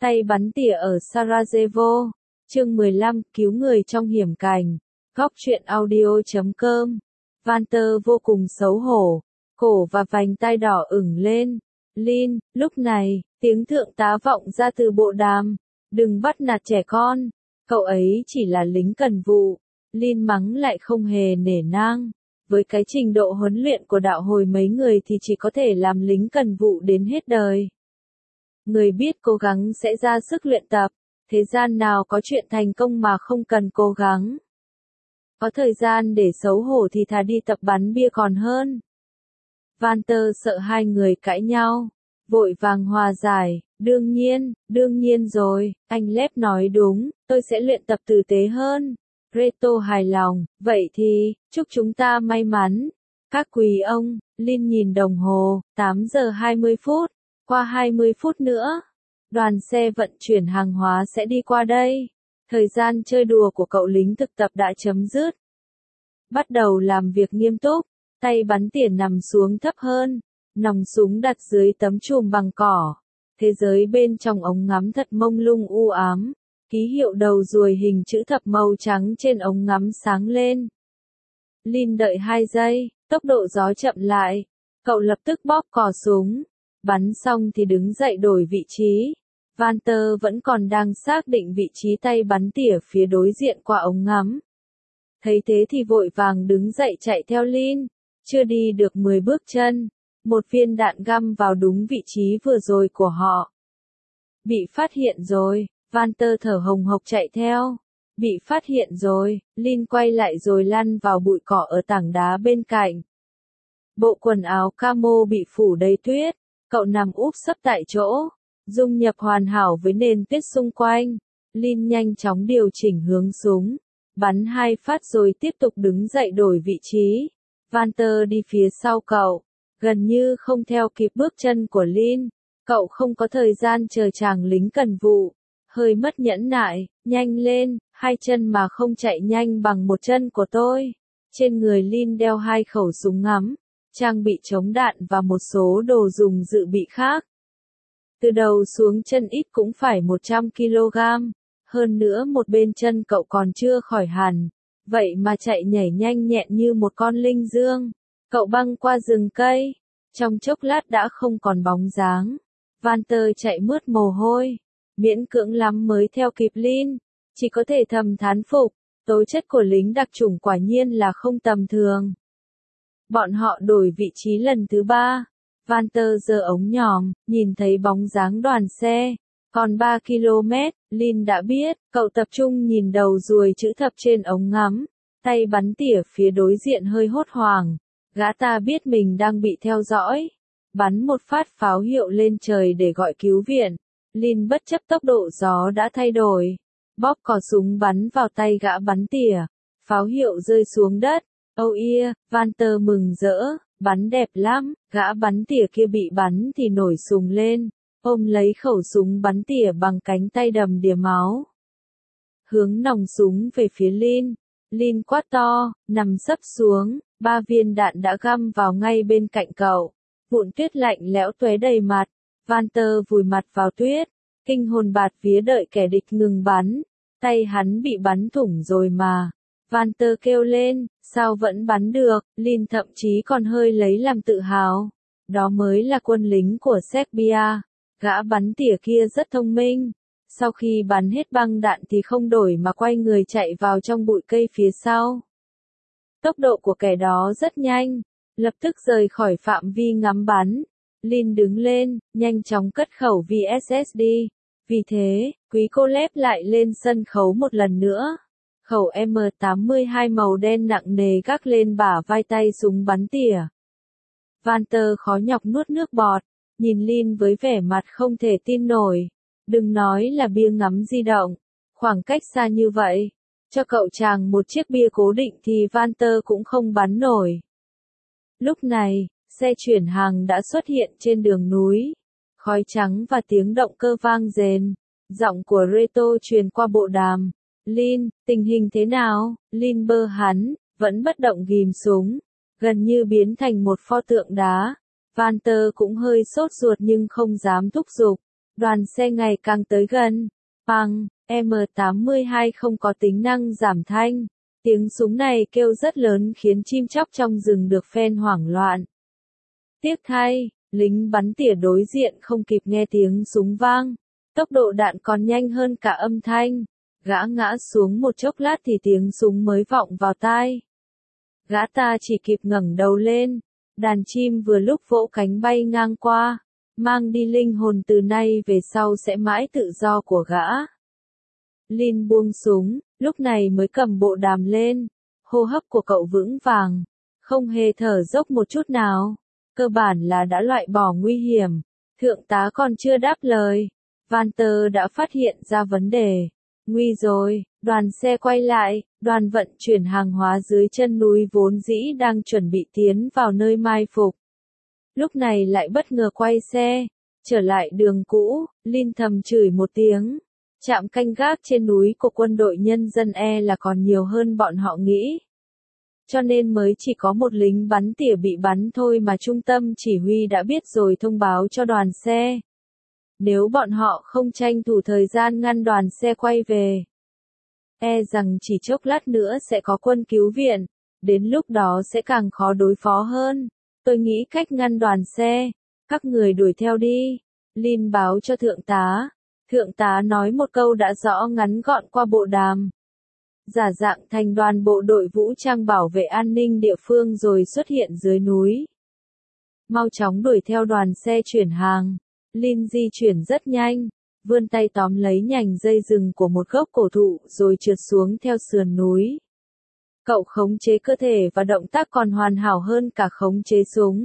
Tay bắn tỉa ở Sarajevo. Chương 15, cứu người trong hiểm cảnh. Góc truyện audio.com. Walter vô cùng xấu hổ, cổ và vành tai đỏ ửng lên. Lin, lúc này, tiếng thượng tá vọng ra từ bộ đàm. Đừng bắt nạt trẻ con, cậu ấy chỉ là lính cần vụ. Lin mắng lại không hề nể nang. Với cái trình độ huấn luyện của đạo hồi mấy người thì chỉ có thể làm lính cần vụ đến hết đời. Người biết cố gắng sẽ ra sức luyện tập, thế gian nào có chuyện thành công mà không cần cố gắng. Có thời gian để xấu hổ thì thà đi tập bắn bia còn hơn. Walter sợ hai người cãi nhau, vội vàng hòa giải, đương nhiên rồi, anh Lép nói đúng, tôi sẽ luyện tập tử tế hơn. Reto hài lòng, vậy thì, chúc chúng ta may mắn. Các quý ông, Lin nhìn đồng hồ, 8 giờ 20 phút, qua 20 phút nữa. Đoàn xe vận chuyển hàng hóa sẽ đi qua đây. Thời gian chơi đùa của cậu lính thực tập đã chấm dứt. Bắt đầu làm việc nghiêm túc, tay bắn tỉa nằm xuống thấp hơn, nòng súng đặt dưới tấm chùm bằng cỏ. Thế giới bên trong ống ngắm thật mông lung u ám. Ký hiệu đầu ruồi hình chữ thập màu trắng trên ống ngắm sáng lên. Lin đợi 2 giây, tốc độ gió chậm lại. Cậu lập tức bóp cò súng. Bắn xong thì đứng dậy đổi vị trí. Walter vẫn còn đang xác định vị trí tay bắn tỉa phía đối diện qua ống ngắm. Thấy thế thì vội vàng đứng dậy chạy theo Lin. Chưa đi được 10 bước chân, một viên đạn găm vào đúng vị trí vừa rồi của họ. Bị phát hiện rồi. Walter thở hồng hộc chạy theo. Bị phát hiện rồi, Lin quay lại rồi lăn vào bụi cỏ ở tảng đá bên cạnh. Bộ quần áo camo bị phủ đầy tuyết, cậu nằm úp sấp tại chỗ, dung nhập hoàn hảo với nền tuyết xung quanh. Lin nhanh chóng điều chỉnh hướng súng, bắn 2 phát rồi tiếp tục đứng dậy đổi vị trí. Walter đi phía sau cậu, gần như không theo kịp bước chân của Lin. Cậu không có thời gian chờ chàng lính cần vụ. Hơi mất nhẫn nại, nhanh lên, 2 chân mà không chạy nhanh bằng 1 chân của tôi. Trên người Lin đeo 2 khẩu súng ngắm, trang bị chống đạn và một số đồ dùng dự bị khác. Từ đầu xuống chân ít cũng phải 100 kg. Hơn nữa một bên chân cậu còn chưa khỏi hẳn. Vậy mà chạy nhảy nhanh nhẹn như một con linh dương. Cậu băng qua rừng cây. Trong chốc lát đã không còn bóng dáng. Walter chạy mướt mồ hôi. Miễn cưỡng lắm mới theo kịp Lin, chỉ có thể thầm thán phục, tố chất của lính đặc chủng quả nhiên là không tầm thường. Bọn họ đổi vị trí lần thứ 3, Walter giơ ống nhòm, nhìn thấy bóng dáng đoàn xe, còn 3 km, Lin đã biết, cậu tập trung nhìn đầu ruồi chữ thập trên ống ngắm, tay bắn tỉa phía đối diện hơi hốt hoảng, gã ta biết mình đang bị theo dõi, bắn một phát pháo hiệu lên trời để gọi cứu viện. Lin bất chấp tốc độ gió đã thay đổi, bóp cò súng bắn vào tay gã bắn tỉa, pháo hiệu rơi xuống đất. Oh yeah, Walter mừng rỡ, bắn đẹp lắm, gã bắn tỉa kia bị bắn thì nổi sùng lên, ôm lấy khẩu súng bắn tỉa bằng cánh tay đầm đìa máu. Hướng nòng súng về phía Lin, Lin quát to, nằm sấp xuống, 3 viên đạn đã găm vào ngay bên cạnh cậu, vụn tuyết lạnh lẽo tóe đầy mặt. Walter vùi mặt vào tuyết, kinh hồn bạt vía đợi kẻ địch ngừng bắn, tay hắn bị bắn thủng rồi mà. Walter kêu lên, sao vẫn bắn được, Lin thậm chí còn hơi lấy làm tự hào. Đó mới là quân lính của Serbia, gã bắn tỉa kia rất thông minh. Sau khi bắn hết băng đạn thì không đổi mà quay người chạy vào trong bụi cây phía sau. Tốc độ của kẻ đó rất nhanh, lập tức rời khỏi phạm vi ngắm bắn. Lin đứng lên, nhanh chóng cất khẩu VSSD. Vì thế, quý cô Lép lại lên sân khấu một lần nữa. Khẩu M82 màu đen nặng nề gác lên bả vai tay súng bắn tỉa. Walter khó nhọc nuốt nước bọt, nhìn Lin với vẻ mặt không thể tin nổi. Đừng nói là bia ngắm di động, khoảng cách xa như vậy. Cho cậu chàng một chiếc bia cố định thì Walter cũng không bắn nổi. Lúc này, xe chuyển hàng đã xuất hiện trên đường núi. Khói trắng và tiếng động cơ vang rền. Giọng của Reto truyền qua bộ đàm. Lin, tình hình thế nào? Lin bơ hắn, vẫn bất động ghim súng. Gần như biến thành một pho tượng đá. Walter cũng hơi sốt ruột nhưng không dám thúc giục. Đoàn xe ngày càng tới gần. Bằng, M82 không có tính năng giảm thanh. Tiếng súng này kêu rất lớn khiến chim chóc trong rừng được phen hoảng loạn. Tiếc thay, lính bắn tỉa đối diện không kịp nghe tiếng súng vang. Tốc độ đạn còn nhanh hơn cả âm thanh. Gã ngã xuống một chốc lát thì tiếng súng mới vọng vào tai. Gã ta chỉ kịp ngẩng đầu lên. Đàn chim vừa lúc vỗ cánh bay ngang qua, mang đi linh hồn từ nay về sau sẽ mãi tự do của gã. Lin buông súng, lúc này mới cầm bộ đàm lên. Hô hấp của cậu vững vàng, không hề thở dốc một chút nào. Cơ bản là đã loại bỏ nguy hiểm. Thượng tá còn chưa đáp lời. Vanter đã phát hiện ra vấn đề. Nguy rồi, đoàn xe quay lại, đoàn vận chuyển hàng hóa dưới chân núi vốn dĩ đang chuẩn bị tiến vào nơi mai phục. Lúc này lại bất ngờ quay xe, trở lại đường cũ, Lin thầm chửi một tiếng. Trạm canh gác trên núi của quân đội nhân dân là còn nhiều hơn bọn họ nghĩ. Cho nên mới chỉ có một lính bắn tỉa bị bắn thôi mà trung tâm chỉ huy đã biết rồi thông báo cho đoàn xe. Nếu bọn họ không tranh thủ thời gian ngăn đoàn xe quay về, rằng chỉ chốc lát nữa sẽ có quân cứu viện, đến lúc đó sẽ càng khó đối phó hơn. Tôi nghĩ cách ngăn đoàn xe, các người đuổi theo đi. Lin báo cho thượng tá. Thượng tá nói một câu đã rõ ngắn gọn qua bộ đàm. Giả dạng thành đoàn bộ đội vũ trang bảo vệ an ninh địa phương rồi xuất hiện dưới núi. Mau chóng đuổi theo đoàn xe chuyển hàng. Lin di chuyển rất nhanh, vươn tay tóm lấy nhành dây rừng của một gốc cổ thụ rồi trượt xuống theo sườn núi. Cậu khống chế cơ thể và động tác còn hoàn hảo hơn cả khống chế súng.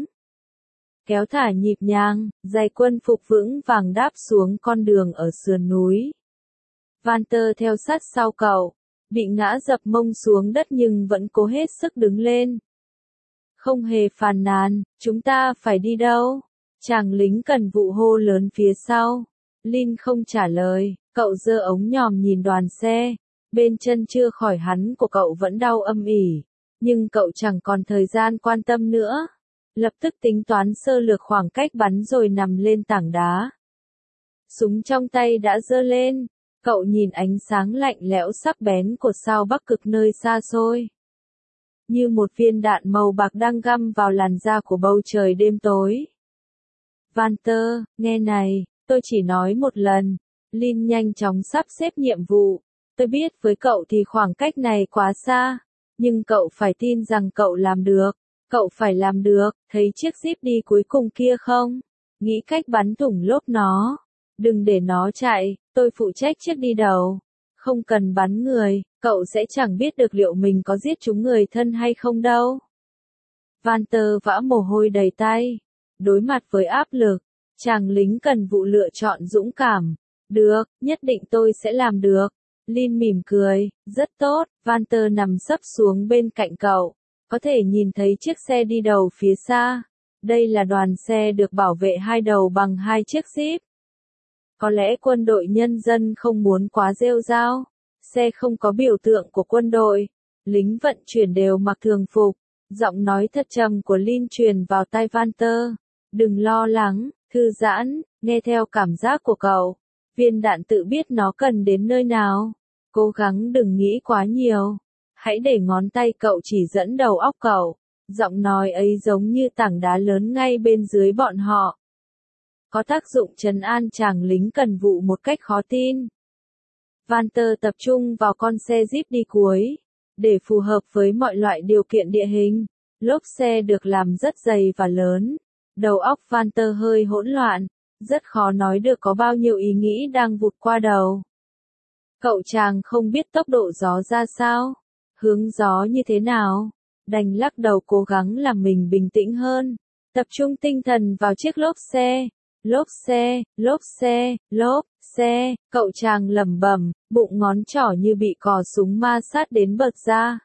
Kéo thả nhịp nhàng, giày quân phục vững vàng đáp xuống con đường ở sườn núi. Vanter theo sát sau cậu, bị ngã dập mông xuống đất nhưng vẫn cố hết sức đứng lên. Không hề phàn nàn, chúng ta phải đi đâu? Chàng lính cần vụ hô lớn phía sau. Lin không trả lời, cậu giơ ống nhòm nhìn đoàn xe. Bên chân chưa khỏi hắn của cậu vẫn đau âm ỉ. Nhưng cậu chẳng còn thời gian quan tâm nữa. Lập tức tính toán sơ lược khoảng cách bắn rồi nằm lên tảng đá. Súng trong tay đã giơ lên. Cậu nhìn ánh sáng lạnh lẽo sắc bén của sao Bắc Cực nơi xa xôi. Như một viên đạn màu bạc đang găm vào làn da của bầu trời đêm tối. Vanter, nghe này, tôi chỉ nói một lần. Lin nhanh chóng sắp xếp nhiệm vụ. Tôi biết với cậu thì khoảng cách này quá xa. Nhưng cậu phải tin rằng cậu làm được. Cậu phải làm được, thấy chiếc Jeep đi cuối cùng kia không? Nghĩ cách bắn thủng lốp nó. Đừng để nó chạy, tôi phụ trách chiếc đi đầu. Không cần bắn người, cậu sẽ chẳng biết được liệu mình có giết chúng người thân hay không đâu. Vanter vã mồ hôi đầy tay. Đối mặt với áp lực, chàng lính cần vụ lựa chọn dũng cảm. Được, nhất định tôi sẽ làm được. Lin mỉm cười, rất tốt. Vanter nằm sấp xuống bên cạnh cậu. Có thể nhìn thấy chiếc xe đi đầu phía xa. Đây là đoàn xe được bảo vệ hai đầu bằng hai chiếc Jeep. Có lẽ quân đội nhân dân không muốn quá rêu rao. Xe không có biểu tượng của quân đội. Lính vận chuyển đều mặc thường phục. Giọng nói thật trầm của Lin truyền vào tai Vanter. Đừng lo lắng, thư giãn, nghe theo cảm giác của cậu. Viên đạn tự biết nó cần đến nơi nào. Cố gắng đừng nghĩ quá nhiều. Hãy để ngón tay cậu chỉ dẫn đầu óc cậu. Giọng nói ấy giống như tảng đá lớn ngay bên dưới bọn họ. Có tác dụng trấn an chàng lính cần vụ một cách khó tin. Vanter tập trung vào con xe Jeep đi cuối. Để phù hợp với mọi loại điều kiện địa hình, lốp xe được làm rất dày và lớn. Đầu óc Vanter hơi hỗn loạn. Rất khó nói được có bao nhiêu ý nghĩ đang vụt qua đầu. Cậu chàng không biết tốc độ gió ra sao. Hướng gió như thế nào? Đành lắc đầu cố gắng làm mình bình tĩnh hơn. Tập trung tinh thần vào chiếc lốp xe. Lốp xe, lốp xe, lốp xe. Cậu chàng lẩm bẩm, bụng ngón trỏ như bị cò súng ma sát đến bật ra.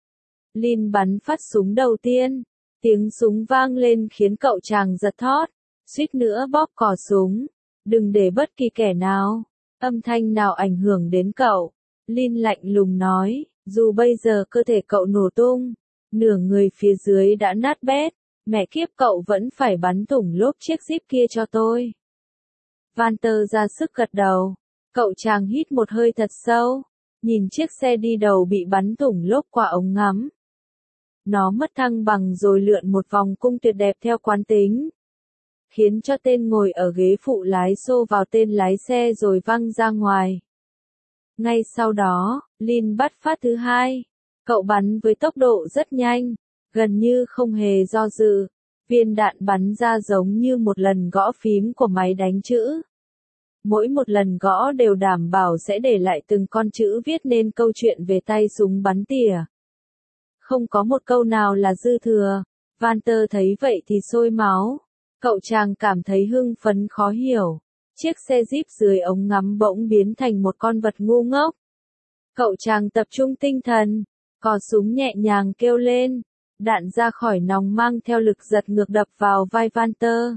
Lin bắn phát súng đầu tiên. Tiếng súng vang lên khiến cậu chàng giật thót. Suýt nữa bóp cò súng. Đừng để bất kỳ kẻ nào, âm thanh nào ảnh hưởng đến cậu. Lin lạnh lùng nói. Dù bây giờ cơ thể cậu nổ tung, nửa người phía dưới đã nát bét, mẹ kiếp cậu vẫn phải bắn thủng lốp chiếc Jeep kia cho tôi. Walter ra sức gật đầu. Cậu chàng hít một hơi thật sâu, nhìn chiếc xe đi đầu bị bắn thủng lốp qua ống ngắm. Nó mất thăng bằng rồi lượn một vòng cung tuyệt đẹp theo quán tính, khiến cho tên ngồi ở ghế phụ lái xô vào tên lái xe rồi văng ra ngoài. Ngay sau đó, Lin bắt phát thứ hai. Cậu bắn với tốc độ rất nhanh, gần như không hề do dự. Viên đạn bắn ra giống như một lần gõ phím của máy đánh chữ. Mỗi một lần gõ đều đảm bảo sẽ để lại từng con chữ viết nên câu chuyện về tay súng bắn tỉa. Không có một câu nào là dư thừa. Walter thấy vậy thì sôi máu. Cậu chàng cảm thấy hưng phấn khó hiểu. Chiếc xe Jeep dưới ống ngắm bỗng biến thành một con vật ngu ngốc. Cậu chàng tập trung tinh thần, cò súng nhẹ nhàng kêu lên. Đạn ra khỏi nòng mang theo lực giật ngược đập vào vai Walter.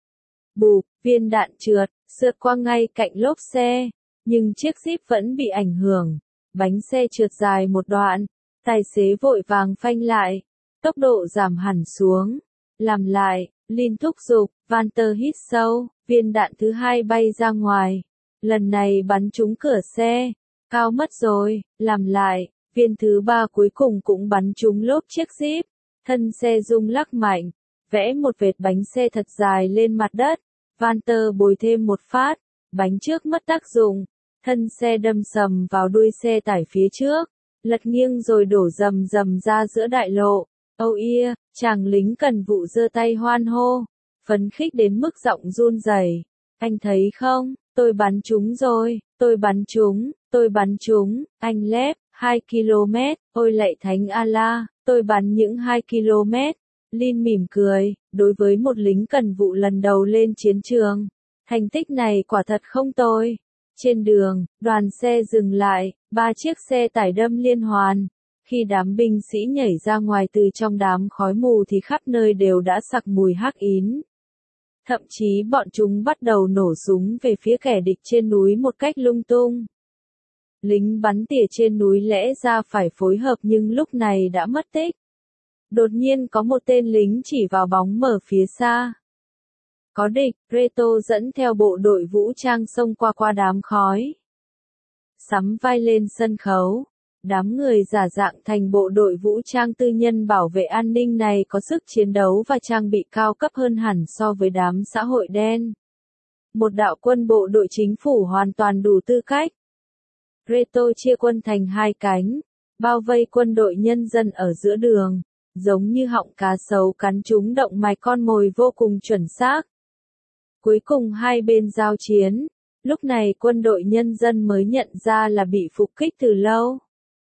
Bụp, viên đạn trượt, sượt qua ngay cạnh lốp xe. Nhưng chiếc Jeep vẫn bị ảnh hưởng. Bánh xe trượt dài một đoạn. Tài xế vội vàng phanh lại. Tốc độ giảm hẳn xuống. Làm lại, Lin thúc giục, Walter hít sâu. Viên đạn thứ hai bay ra ngoài. Lần này bắn trúng cửa xe. Cao mất rồi, làm lại. Viên thứ ba cuối cùng cũng bắn trúng lốp chiếc Jeep. Thân xe rung lắc mạnh. Vẽ một vệt bánh xe thật dài lên mặt đất. Walter bồi thêm một phát. Bánh trước mất tác dụng. Thân xe đâm sầm vào đuôi xe tải phía trước. Lật nghiêng rồi đổ rầm rầm ra giữa đại lộ. Oh yeah, chàng lính cần vụ giơ tay hoan hô. Phấn khích đến mức giọng run rẩy. Anh thấy không, tôi bắn trúng rồi, tôi bắn trúng, tôi bắn trúng, anh lép, 2 km, ôi lạy thánh Allah, tôi bắn những 2 km. Lin mỉm cười, đối với một lính cần vụ lần đầu lên chiến trường. Thành tích này quả thật không tồi. Trên đường, đoàn xe dừng lại, 3 chiếc xe tải đâm liên hoàn. Khi đám binh sĩ nhảy ra ngoài từ trong đám khói mù thì khắp nơi đều đã sặc mùi hắc ín. Thậm chí bọn chúng bắt đầu nổ súng về phía kẻ địch trên núi một cách lung tung. Lính bắn tỉa trên núi lẽ ra phải phối hợp nhưng lúc này đã mất tích. Đột nhiên có một tên lính chỉ vào bóng mờ phía xa. Có địch, Reto dẫn theo bộ đội vũ trang xông qua đám khói. Sắm vai lên sân khấu. Đám người giả dạng thành bộ đội vũ trang tư nhân bảo vệ an ninh này có sức chiến đấu và trang bị cao cấp hơn hẳn so với đám xã hội đen. Một đạo quân bộ đội chính phủ hoàn toàn đủ tư cách. Reto chia quân thành hai cánh, bao vây quân đội nhân dân ở giữa đường, giống như họng cá sấu cắn trúng động mạch con mồi vô cùng chuẩn xác. Cuối cùng hai bên giao chiến, lúc này quân đội nhân dân mới nhận ra là bị phục kích từ lâu.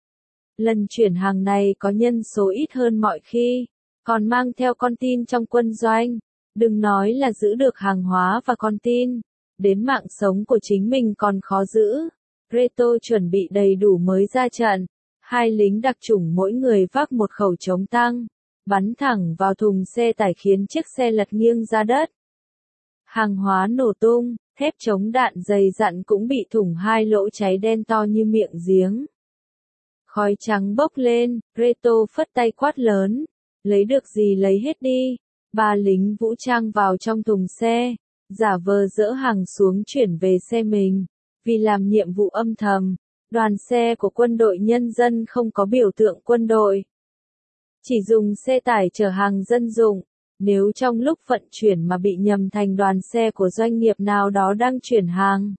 Lần chuyển hàng này có nhân số ít hơn mọi khi, còn mang theo con tin trong quân doanh, đừng nói là giữ được hàng hóa và con tin, đến mạng sống của chính mình còn khó giữ. Reto chuẩn bị đầy đủ mới ra trận, hai lính đặc chủng mỗi người vác một khẩu chống tăng, bắn thẳng vào thùng xe tải khiến chiếc xe lật nghiêng ra đất. Hàng hóa nổ tung, thép chống đạn dày dặn cũng bị thủng hai lỗ cháy đen to như miệng giếng. Khói trắng bốc lên, Reto phất tay quát lớn, lấy được gì lấy hết đi. Ba lính vũ trang vào trong thùng xe, giả vờ dỡ hàng xuống chuyển về xe mình. Vì làm nhiệm vụ âm thầm, đoàn xe của quân đội nhân dân không có biểu tượng quân đội. Chỉ dùng xe tải chở hàng dân dụng. Nếu trong lúc vận chuyển mà bị nhầm thành đoàn xe của doanh nghiệp nào đó đang chuyển hàng,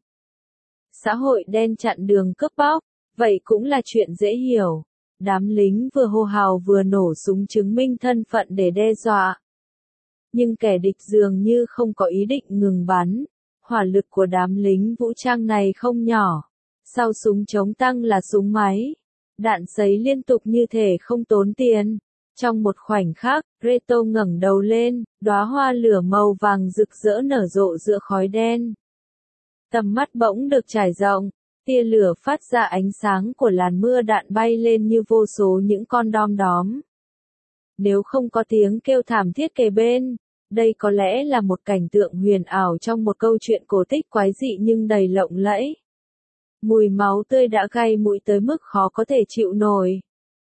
xã hội đen chặn đường cướp bóc, vậy cũng là chuyện dễ hiểu. Đám lính vừa hô hào vừa nổ súng chứng minh thân phận để đe dọa. Nhưng kẻ địch dường như không có ý định ngừng bắn. Hỏa lực của đám lính vũ trang này không nhỏ. Sau súng chống tăng là súng máy. Đạn sấy liên tục như thể không tốn tiền. Trong một khoảnh khắc, Reto ngẩng đầu lên, đóa hoa lửa màu vàng rực rỡ nở rộ giữa khói đen. Tầm mắt bỗng được trải rộng, tia lửa phát ra ánh sáng của làn mưa đạn bay lên như vô số những con đom đóm. Nếu không có tiếng kêu thảm thiết kề bên, đây có lẽ là một cảnh tượng huyền ảo trong một câu chuyện cổ tích quái dị nhưng đầy lộng lẫy. Mùi máu tươi đã gây mũi tới mức khó có thể chịu nổi.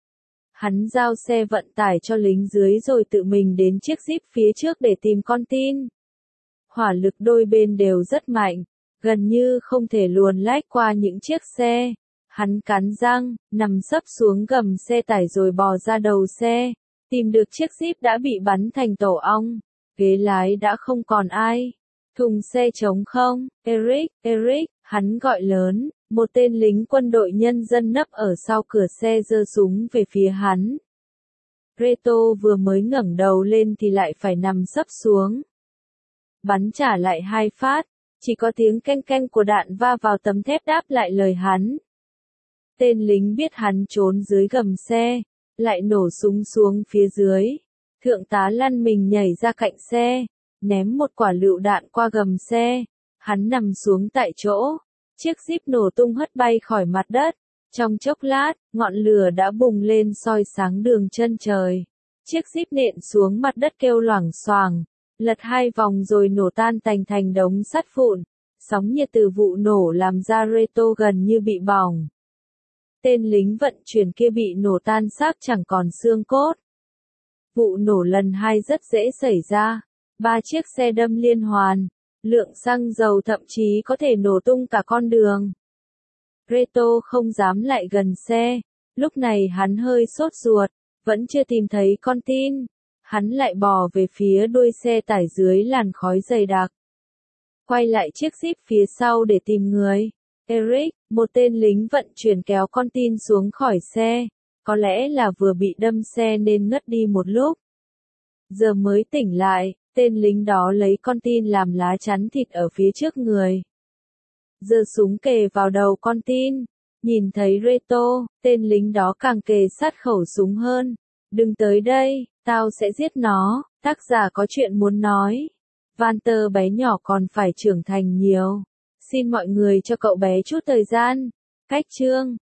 Hắn giao xe vận tải cho lính dưới rồi tự mình đến chiếc Jeep phía trước để tìm con tin. Hỏa lực đôi bên đều rất mạnh, gần như không thể luồn lách qua những chiếc xe. Hắn cắn răng, nằm sấp xuống gầm xe tải rồi bò ra đầu xe, tìm được chiếc Jeep đã bị bắn thành tổ ong. Ghế lái đã không còn ai. Thùng xe trống không. Eric, Eric, hắn gọi lớn. Một tên lính quân đội nhân dân nấp ở sau cửa xe giơ súng về phía hắn. Reto vừa mới ngẩng đầu lên thì lại phải nằm sấp xuống. Bắn trả lại 2 phát, chỉ có tiếng canh canh của đạn va vào tấm thép đáp lại lời hắn. Tên lính biết hắn trốn dưới gầm xe, lại nổ súng xuống phía dưới. Thượng tá lăn mình nhảy ra cạnh xe, ném một quả lựu đạn qua gầm xe. Hắn nằm xuống tại chỗ. Chiếc Jeep nổ tung hất bay khỏi mặt đất. Trong chốc lát, ngọn lửa đã bùng lên soi sáng đường chân trời. Chiếc Jeep nện xuống mặt đất kêu loảng xoảng, lật 2 vòng rồi nổ tan thành đống sắt vụn. Sóng nhiệt từ vụ nổ làm da Reto gần như bị bỏng. Tên lính vận chuyển kia bị nổ tan xác chẳng còn xương cốt. Vụ nổ lần 2 rất dễ xảy ra. 3 chiếc xe đâm liên hoàn. Lượng xăng dầu thậm chí có thể nổ tung cả con đường. Reto không dám lại gần xe. Lúc này hắn hơi sốt ruột, vẫn chưa tìm thấy con tin. Hắn lại bò về phía đuôi xe tải dưới làn khói dày đặc. Quay lại chiếc Jeep phía sau để tìm người. Eric, một tên lính vận chuyển kéo con tin xuống khỏi xe. Có lẽ là vừa bị đâm xe nên ngất đi một lúc. Giờ mới tỉnh lại, tên lính đó lấy con tin làm lá chắn thịt ở phía trước người. Giơ súng kề vào đầu con tin. Nhìn thấy Reto, tên lính đó càng kề sát khẩu súng hơn. Đừng tới đây, tao sẽ giết nó. Tác giả có chuyện muốn nói. Walter bé nhỏ còn phải trưởng thành nhiều. Xin mọi người cho cậu bé chút thời gian. Cách chương